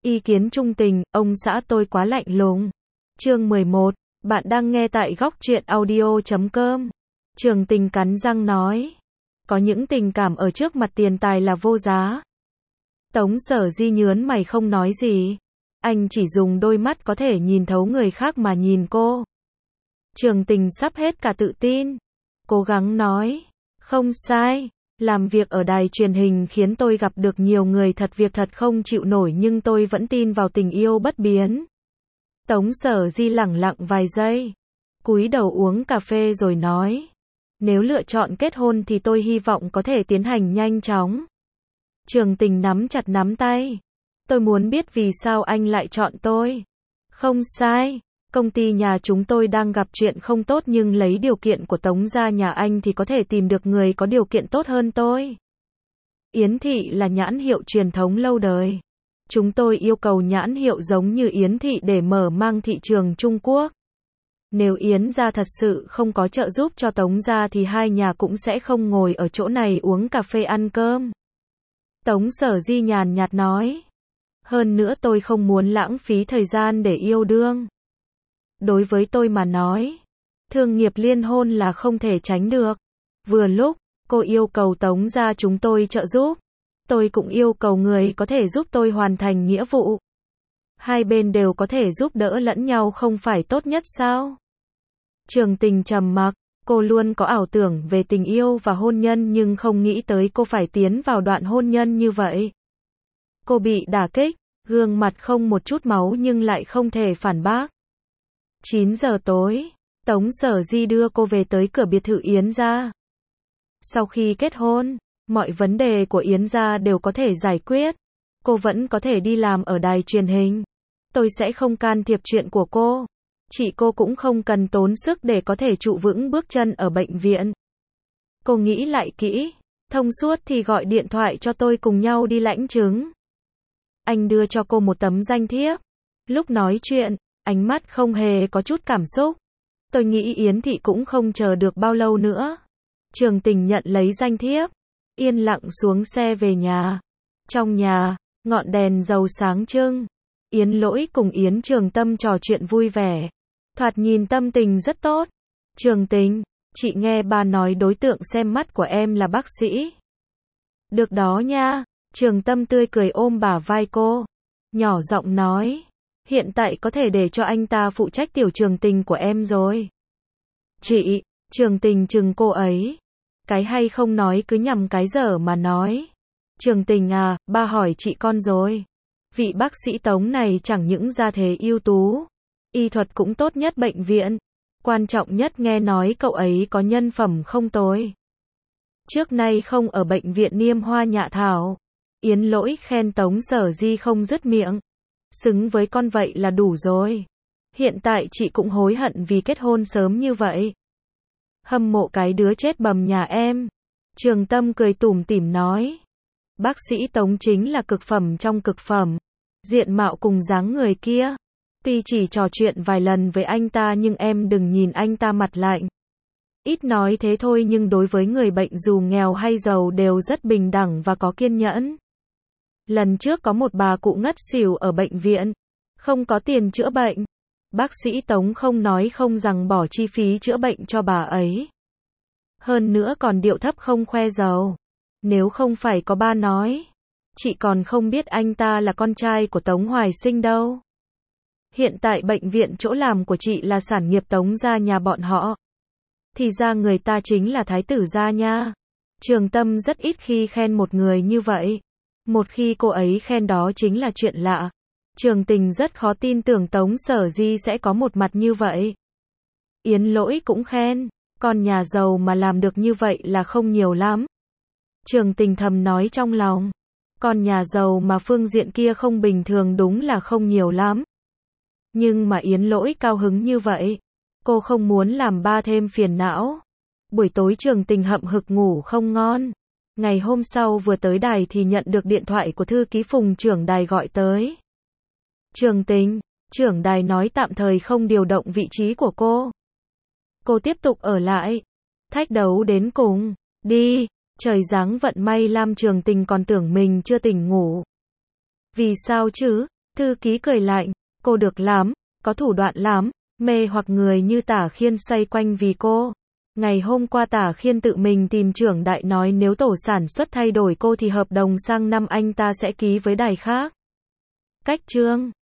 Ý kiến trung tình, ông xã tôi quá lạnh lùng. Chương 11, bạn đang nghe tại góc truyện audio.com. Trường Tình cắn răng nói. Có những tình cảm ở trước mặt tiền tài là vô giá. Tống Sở Di nhớn mày không nói gì. Anh chỉ dùng đôi mắt có thể nhìn thấu người khác mà nhìn cô. Trường Tình sắp hết cả tự tin. Cố gắng nói. Không sai. Làm việc ở đài truyền hình khiến tôi gặp được nhiều người thật việc thật không chịu nổi, nhưng tôi vẫn tin vào tình yêu bất biến. Tống Sở Di lẳng lặng vài giây. Cúi đầu uống cà phê rồi nói. Nếu lựa chọn kết hôn thì tôi hy vọng có thể tiến hành nhanh chóng. Trường Tình nắm chặt nắm tay. Tôi muốn biết vì sao anh lại chọn tôi. Không sai. Công ty nhà chúng tôi đang gặp chuyện không tốt, nhưng lấy điều kiện của Tống gia nhà anh thì có thể tìm được người có điều kiện tốt hơn tôi. Yến Thị là nhãn hiệu truyền thống lâu đời. Chúng tôi yêu cầu nhãn hiệu giống như Yến Thị để mở mang thị trường Trung Quốc. Nếu Yến gia thật sự không có trợ giúp cho Tống gia thì hai nhà cũng sẽ không ngồi ở chỗ này uống cà phê ăn cơm. Tống Sở Di nhàn nhạt nói. Hơn nữa tôi không muốn lãng phí thời gian để yêu đương. Đối với tôi mà nói, thương nghiệp liên hôn là không thể tránh được. Vừa lúc, cô yêu cầu Tống gia chúng tôi trợ giúp. Tôi cũng yêu cầu người có thể giúp tôi hoàn thành nghĩa vụ. Hai bên đều có thể giúp đỡ lẫn nhau không phải tốt nhất sao? Trường Tình trầm mặc, cô luôn có ảo tưởng về tình yêu và hôn nhân nhưng không nghĩ tới cô phải tiến vào đoạn hôn nhân như vậy. Cô bị đả kích, gương mặt không một chút máu nhưng lại không thể phản bác. 9 giờ tối, Tống Sở Di đưa cô về tới cửa biệt thự Yến gia. Sau khi kết hôn, mọi vấn đề của Yến gia đều có thể giải quyết. Cô vẫn có thể đi làm ở đài truyền hình. Tôi sẽ không can thiệp chuyện của cô. Chị cô cũng không cần tốn sức để có thể trụ vững bước chân ở bệnh viện. Cô nghĩ lại kỹ, thông suốt thì gọi điện thoại cho tôi cùng nhau đi lãnh chứng. Anh đưa cho cô một tấm danh thiếp. Lúc nói chuyện, ánh mắt không hề có chút cảm xúc. Tôi nghĩ Yến Thị cũng không chờ được bao lâu nữa. Trường Tình nhận lấy danh thiếp, yên lặng xuống xe về nhà. Trong nhà, ngọn đèn dầu sáng trưng. Yến Lỗi cùng Yến Trường Tâm trò chuyện vui vẻ. Thoạt nhìn tâm tình rất tốt. Trường Tình, chị nghe ba nói đối tượng xem mắt của em là bác sĩ. Được đó nha. Trường Tâm tươi cười ôm bả vai cô. Nhỏ giọng nói. Hiện tại có thể để cho anh ta phụ trách tiểu Trường Tình của em rồi. Chị, Trường Tình chừng cô ấy. Cái hay không nói cứ nhằm cái dở mà nói. Trường Tình à, ba hỏi chị con rồi. Vị bác sĩ Tống này chẳng những gia thế ưu tú, y thuật cũng tốt nhất bệnh viện. Quan trọng nhất nghe nói cậu ấy có nhân phẩm không tồi. Trước nay không ở bệnh viện Niêm Hoa Nhạ Thảo. Yến Lỗi khen Tống Sở Di không dứt miệng. Xứng với con vậy là đủ rồi. Hiện tại chị cũng hối hận vì kết hôn sớm như vậy. Hâm mộ cái đứa chết bầm nhà em. Trường Tâm cười tủm tỉm nói. Bác sĩ Tống chính là cực phẩm trong cực phẩm. Diện mạo cùng dáng người kia. Tuy chỉ trò chuyện vài lần với anh ta nhưng em đừng nhìn anh ta mặt lạnh. Ít nói thế thôi nhưng đối với người bệnh dù nghèo hay giàu đều rất bình đẳng và có kiên nhẫn. Lần trước có một bà cụ ngất xỉu ở bệnh viện. Không có tiền chữa bệnh. Bác sĩ Tống không nói không rằng bỏ chi phí chữa bệnh cho bà ấy. Hơn nữa còn điệu thấp không khoe giàu. Nếu không phải có ba nói, chị còn không biết anh ta là con trai của Tống Hoài Sinh đâu. Hiện tại bệnh viện chỗ làm của chị là sản nghiệp Tống gia nhà bọn họ. Thì ra người ta chính là thái tử gia nha. Trường Tâm rất ít khi khen một người như vậy. Một khi cô ấy khen đó chính là chuyện lạ. Trường Tình rất khó tin tưởng Tống Sở Di sẽ có một mặt như vậy. Yến Lỗi cũng khen, con nhà giàu mà làm được như vậy là không nhiều lắm. Trường Tình thầm nói trong lòng, con nhà giàu mà phương diện kia không bình thường đúng là không nhiều lắm. Nhưng mà Yến Lỗi cao hứng như vậy, cô không muốn làm ba thêm phiền não. Buổi tối Trường Tình hậm hực ngủ không ngon. Ngày hôm sau vừa tới đài thì nhận được điện thoại của thư ký Phùng trưởng đài gọi tới. Trường Tình, trưởng đài nói tạm thời không điều động vị trí của cô. Cô tiếp tục ở lại. Thách đấu đến cùng. Đi. Trời giáng vận may Lam Trường Tình còn tưởng mình chưa tỉnh ngủ. Vì sao chứ? Thư ký cười lạnh, cô được lắm, có thủ đoạn lắm, mê hoặc người như Tả Khiên xoay quanh vì cô. Ngày hôm qua Tả Khiên tự mình tìm trưởng đại nói nếu tổ sản xuất thay đổi cô thì hợp đồng sang năm anh ta sẽ ký với đài khác. Cách chương